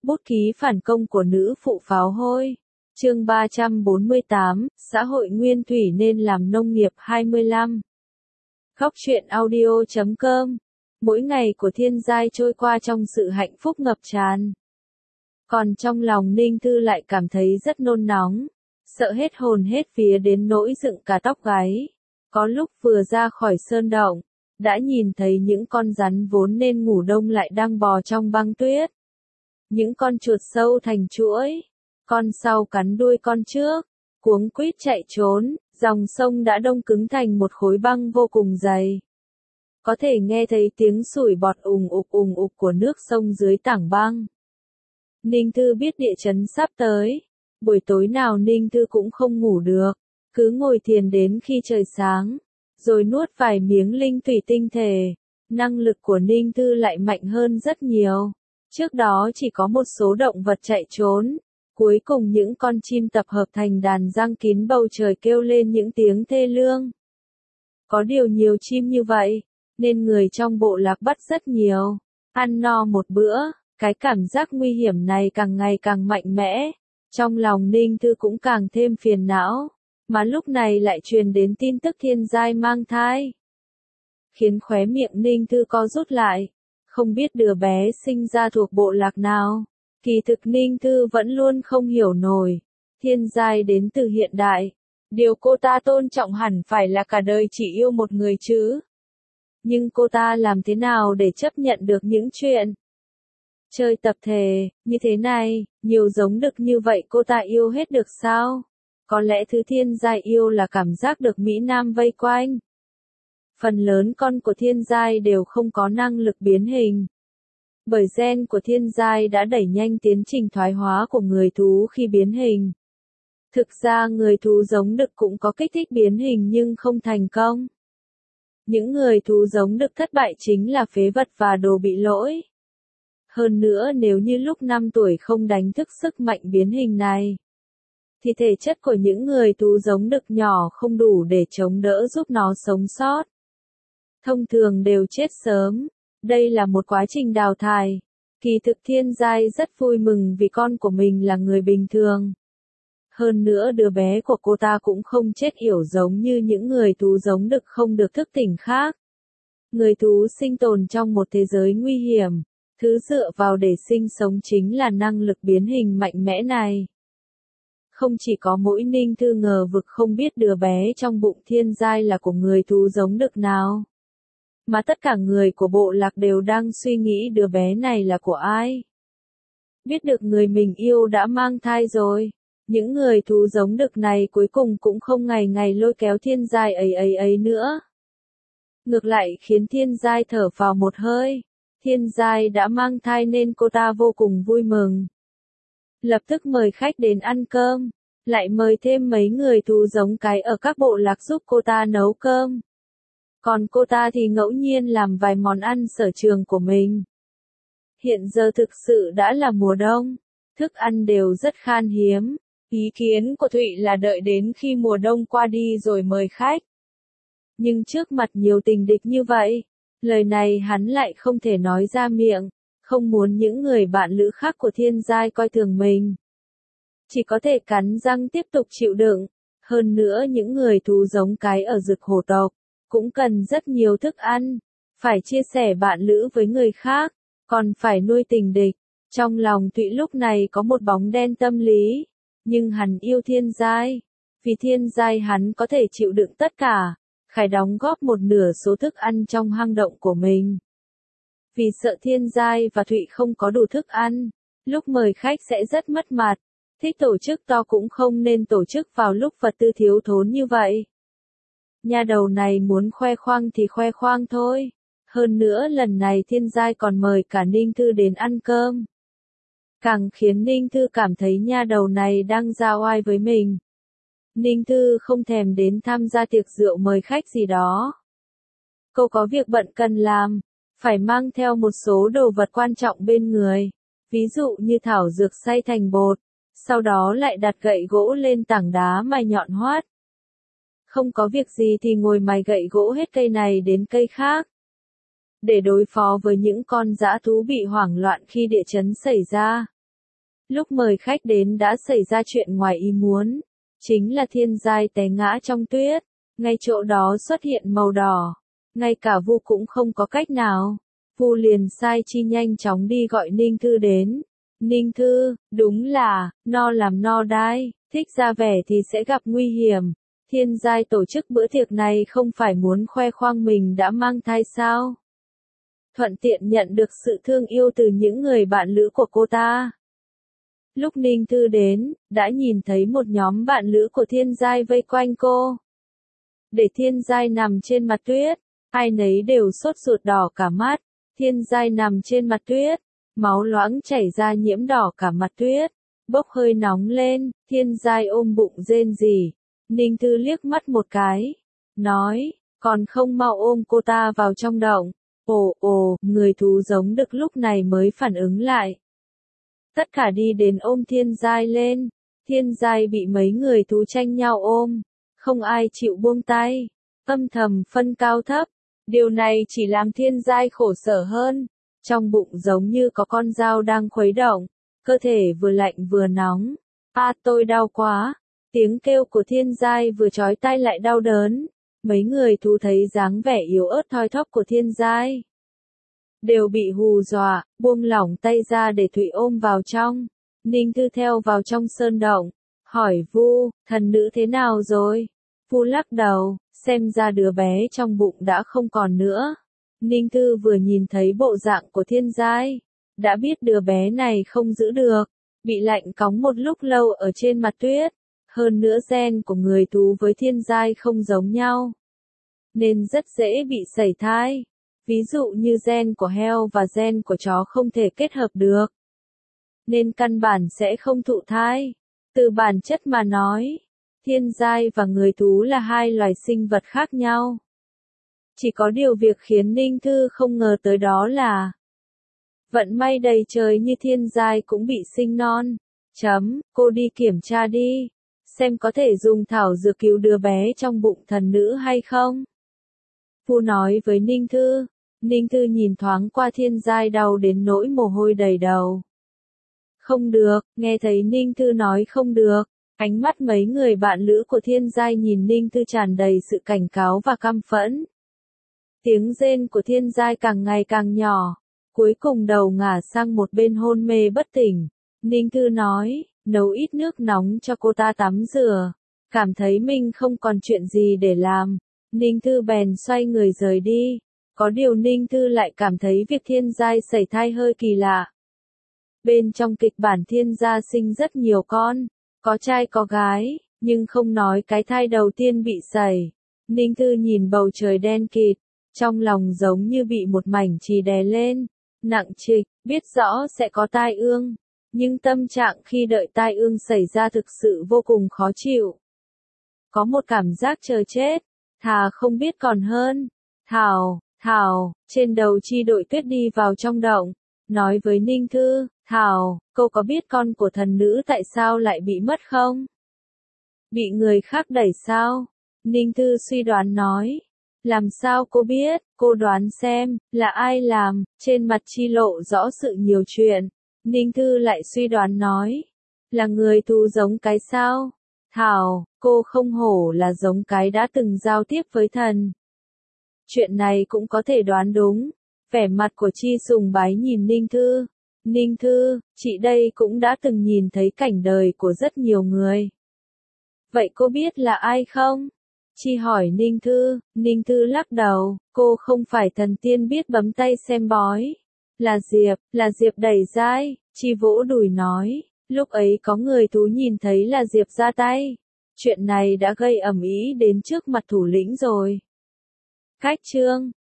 Bút ký phản công của nữ phụ pháo hôi. Chương 348, xã hội nguyên thủy nên làm nông nghiệp 25. Góc truyện audio.com. Mỗi ngày của Thiên Giai trôi qua trong sự hạnh phúc ngập tràn. Còn trong lòng Ninh Thư lại cảm thấy rất nôn nóng, sợ hết hồn hết vía đến nỗi dựng cả tóc gáy. Có lúc vừa ra khỏi sơn động, đã nhìn thấy những con rắn vốn nên ngủ đông lại đang bò trong băng tuyết. Những con chuột sâu thành chuỗi, con sau cắn đuôi con trước, cuống quýt chạy trốn, dòng sông đã đông cứng thành một khối băng vô cùng dày. Có thể nghe thấy tiếng sủi bọt ùng ục của nước sông dưới tảng băng. Ninh Thư biết địa chấn sắp tới, buổi tối nào Ninh Thư cũng không ngủ được, cứ ngồi thiền đến khi trời sáng, rồi nuốt vài miếng linh thủy tinh thể. Năng lực của Ninh Thư lại mạnh hơn rất nhiều. Trước đó chỉ có một số động vật chạy trốn, cuối cùng những con chim tập hợp thành đàn giăng kín bầu trời kêu lên những tiếng thê lương. Có điều nhiều chim như vậy, nên người trong bộ lạc bắt rất nhiều. Ăn no một bữa, cái cảm giác nguy hiểm này càng ngày càng mạnh mẽ. Trong lòng Ninh Thư cũng càng thêm phiền não, mà lúc này lại truyền đến tin tức Thiên Giai mang thai, khiến khóe miệng Ninh Thư co rút lại. Không biết đứa bé sinh ra thuộc bộ lạc nào. Kỳ thực Ninh Thư vẫn luôn không hiểu nổi. Thiên Giai đến từ hiện đại. Điều cô ta tôn trọng hẳn phải là cả đời chỉ yêu một người chứ. Nhưng cô ta làm thế nào để chấp nhận được những chuyện chơi tập thể như thế này, nhiều giống đực như vậy cô ta yêu hết được sao? Có lẽ thứ Thiên Giai yêu là cảm giác được Mỹ Nam vây quanh. Phần lớn con của Thiên Giai đều không có năng lực biến hình. Bởi gen của Thiên Giai đã đẩy nhanh tiến trình thoái hóa của người thú khi biến hình. Thực ra người thú giống đực cũng có kích thích biến hình nhưng không thành công. Những người thú giống đực thất bại chính là phế vật và đồ bị lỗi. Hơn nữa nếu như lúc 5 tuổi không đánh thức sức mạnh biến hình này, thì thể chất của những người thú giống đực nhỏ không đủ để chống đỡ giúp nó sống sót. Thông thường đều chết sớm. Đây là một quá trình đào thải. Kỳ thực Thiên Giai rất vui mừng vì con của mình là người bình thường. Hơn nữa đứa bé của cô ta cũng không chết yểu giống như những người thú giống đực không được thức tỉnh khác. Người thú sinh tồn trong một thế giới nguy hiểm. Thứ dựa vào để sinh sống chính là năng lực biến hình mạnh mẽ này. Không chỉ có mỗi Ninh Thư ngờ vực không biết đứa bé trong bụng Thiên Giai là của người thú giống đực nào, mà tất cả người của bộ lạc đều đang suy nghĩ đứa bé này là của ai. Biết được người mình yêu đã mang thai rồi, những người thú giống đực này cuối cùng cũng không ngày ngày lôi kéo Thiên Giai ấy nữa. Ngược lại khiến Thiên Giai thở phào một hơi. Thiên Giai đã mang thai nên cô ta vô cùng vui mừng. Lập tức mời khách đến ăn cơm, lại mời thêm mấy người thú giống cái ở các bộ lạc giúp cô ta nấu cơm. Còn cô ta thì ngẫu nhiên làm vài món ăn sở trường của mình. Hiện giờ thực sự đã là mùa đông, thức ăn đều rất khan hiếm. Ý kiến của Thụy là đợi đến khi mùa đông qua đi rồi mời khách. Nhưng trước mặt nhiều tình địch như vậy, lời này hắn lại không thể nói ra miệng, không muốn những người bạn lữ khác của Thiên Giai coi thường mình. Chỉ có thể cắn răng tiếp tục chịu đựng. Hơn nữa những người thú giống cái ở Dực Hổ tộc cũng cần rất nhiều thức ăn, phải chia sẻ bạn lữ với người khác, còn phải nuôi tình địch. Trong lòng Thụy lúc này có một bóng đen tâm lý, nhưng hắn yêu Thiên Giai, vì Thiên Giai hắn có thể chịu đựng tất cả, phải đóng góp một nửa số thức ăn trong hang động của mình. Vì sợ Thiên Giai và Thụy không có đủ thức ăn, lúc mời khách sẽ rất mất mặt, thích tổ chức to cũng không nên tổ chức vào lúc vật tư thiếu thốn như vậy. Nha đầu này muốn khoe khoang thì khoe khoang thôi. Hơn nữa lần này Thiên Giai còn mời cả Ninh Thư đến ăn cơm. Càng khiến Ninh Thư cảm thấy nha đầu này đang ra oai với mình. Ninh Thư không thèm đến tham gia tiệc rượu mời khách gì đó. Cô có việc bận cần làm, phải mang theo một số đồ vật quan trọng bên người. Ví dụ như thảo dược xay thành bột, sau đó lại đặt gậy gỗ lên tảng đá mài nhọn hoắt. Không có việc gì thì ngồi mài gậy gỗ hết cây này đến cây khác. Để đối phó với những con dã thú bị hoảng loạn khi địa chấn xảy ra, Lúc mời khách đến đã xảy ra chuyện ngoài ý muốn. Chính là Thiên Giai té ngã trong tuyết. Ngay chỗ đó xuất hiện màu đỏ. Ngay cả Vu cũng không có cách nào. Vu liền sai chi nhanh chóng đi gọi Ninh Thư đến. Ninh Thư, đúng là, no làm no đái, thích ra vẻ thì sẽ gặp nguy hiểm. Thiên Giai tổ chức bữa tiệc này không phải muốn khoe khoang mình đã mang thai sao? Thuận tiện nhận được sự thương yêu từ những người bạn lữ của cô ta. Lúc Ninh Thư đến, đã nhìn thấy một nhóm bạn lữ của Thiên Giai vây quanh cô. Để Thiên Giai nằm trên mặt tuyết, ai nấy đều sốt ruột đỏ cả mắt. Thiên Giai nằm trên mặt tuyết, máu loãng chảy ra nhiễm đỏ cả mặt tuyết, bốc hơi nóng lên, Thiên Giai ôm bụng rên rỉ. Ninh Thư liếc mắt một cái, nói, còn không mau ôm cô ta vào trong động. Ồ, người thú giống đực lúc này mới phản ứng lại. Tất cả đi đến ôm Thiên Giai lên, Thiên Giai bị mấy người thú tranh nhau ôm, không ai chịu buông tay, âm thầm phân cao thấp. Điều này chỉ làm Thiên Giai khổ sở hơn, trong bụng giống như có con dao đang khuấy động, cơ thể vừa lạnh vừa nóng. Tôi đau quá. Tiếng kêu của Thiên Giai vừa chói tai lại đau đớn. Mấy người thú thấy dáng vẻ yếu ớt thoi thóp của Thiên Giai, đều bị hù dọa, buông lỏng tay ra để Thụy ôm vào trong. Ninh Thư theo vào trong sơn động, hỏi Vu, thần nữ thế nào rồi? Vu lắc đầu, xem ra đứa bé trong bụng đã không còn nữa. Ninh Thư vừa nhìn thấy bộ dạng của Thiên Giai, đã biết đứa bé này không giữ được, bị lạnh cóng một lúc lâu ở trên mặt tuyết. Hơn nữa gen của người thú với Thiên Giai không giống nhau, nên rất dễ bị sẩy thai. Ví dụ như gen của heo và gen của chó không thể kết hợp được, nên căn bản sẽ không thụ thai. Từ bản chất mà nói, Thiên Giai và người thú là hai loài sinh vật khác nhau. Chỉ có điều việc khiến Ninh Thư không ngờ tới đó là vận may đầy trời như Thiên Giai cũng bị sinh non. Cô đi kiểm tra đi, xem có thể dùng thảo dược cứu đứa bé trong bụng thần nữ hay không. Vu nói với Ninh Thư. Ninh Thư nhìn thoáng qua Thiên Giai đau đến nỗi mồ hôi đầy đầu. Không được, nghe thấy Ninh Thư nói không được, ánh mắt mấy người bạn lữ của Thiên Giai nhìn Ninh Thư tràn đầy sự cảnh cáo và căm phẫn. Tiếng rên của Thiên Giai càng ngày càng nhỏ, cuối cùng đầu ngả sang một bên hôn mê bất tỉnh. Ninh Thư nói, nấu ít nước nóng cho cô ta tắm rửa. Cảm thấy mình không còn chuyện gì để làm, Ninh Thư bèn xoay người rời đi. Có điều Ninh Thư lại cảm thấy việc Thiên Giai sẩy thai hơi kỳ lạ. Bên trong kịch bản Thiên gia sinh rất nhiều con, có trai có gái, nhưng không nói cái thai đầu tiên bị sẩy. Ninh Thư nhìn bầu trời đen kịt, trong lòng giống như bị một mảnh chì đè lên, nặng trịch, biết rõ sẽ có tai ương, nhưng tâm trạng khi đợi tai ương xảy ra thực sự vô cùng khó chịu. Có một cảm giác chờ chết, thà không biết còn hơn. Thảo, trên đầu Chi Đội Tuyết đi vào trong động, nói với Ninh Thư, Thảo, cô có biết con của thần nữ tại sao lại bị mất không? Bị người khác đẩy sao? Ninh Thư suy đoán nói. Làm sao cô biết, cô đoán xem, là ai làm, trên mặt Chi lộ rõ sự nhiều chuyện. Ninh Thư lại suy đoán nói. Là người thú giống cái sao? Thảo, cô không hổ là giống cái đã từng giao tiếp với thần. Chuyện này cũng có thể đoán đúng. Vẻ mặt của Chi sùng bái nhìn Ninh Thư. Ninh Thư, chị đây cũng đã từng nhìn thấy cảnh đời của rất nhiều người. Vậy cô biết là ai không? Chi hỏi Ninh Thư. Ninh Thư lắc đầu, cô không phải thần tiên biết bấm tay xem bói. Là Diệp đẩy dai. Chi vỗ đùi nói, lúc ấy có người thú nhìn thấy là Diệp ra tay. Chuyện này đã gây ầm ĩ đến trước mặt thủ lĩnh rồi. Cách chương